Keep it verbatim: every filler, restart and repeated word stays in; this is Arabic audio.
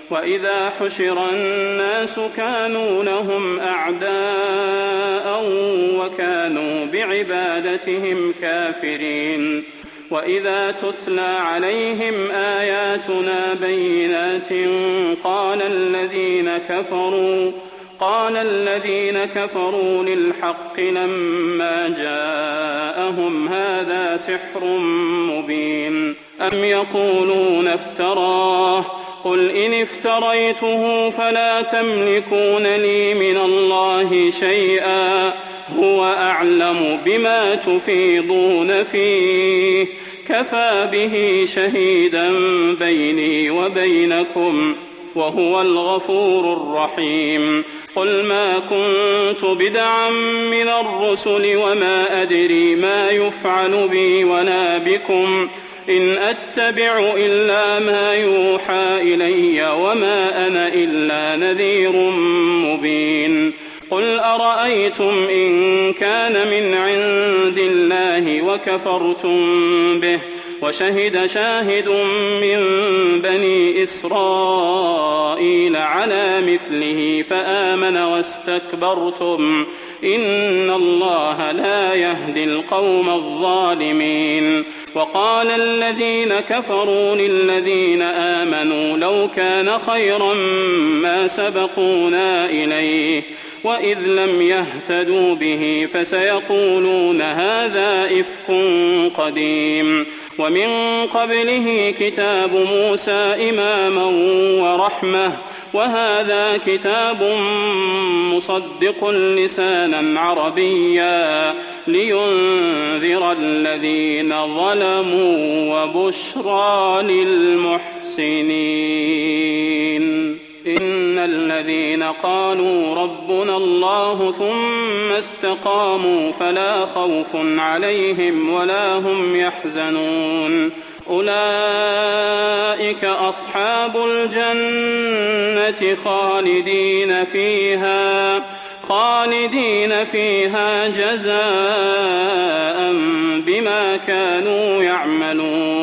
وإذا حشر الناس كانوا لهم أعداء وكانوا بعبادتهم كافرين. وإذا تتلى عليهم آياتنا بينات قال الذين كفروا قال الذين كفروا للحق لما جاءهم هذا سحر مبين أم يقولون افتراه قل إن افتريته فلا تملكون لي من الله شيئا هو أعلم بما تفيضون فيه كفى به شهيدا بيني وبينكم وهو الغفور الرحيم. قل ما كنت بدعا من الرسل وما أدري ما يفعل بي ولا بكم إن أتبع إلا ما يوحى إلي وما أنا إلا نذير مبين. قل أرأيتم إن كان من عند الله وكفرتم به وشهد شاهد من بني إسرائيل على مثله فآمن واستكبرتم إن الله لا يهدي القوم الظالمين. وقال الذين كفروا للذين آمنوا لو كان خيرا ما سبقونا إليه وإذ لم يهتدوا به فسيقولون هذا إفك قديم. ومن قبله كتاب موسى إماما ورحمة وهذا كتاب مصدق لسانا عربيا لينذر الذين ظلموا وبشرى للمحسنين. إن الذين قالوا ربنا الله ثم استقاموا فلا خوف عليهم ولا هم يحزنون أولئك أصحاب الجنة خالدين فيها خالدين فيها جزاء بما كانوا يعملون.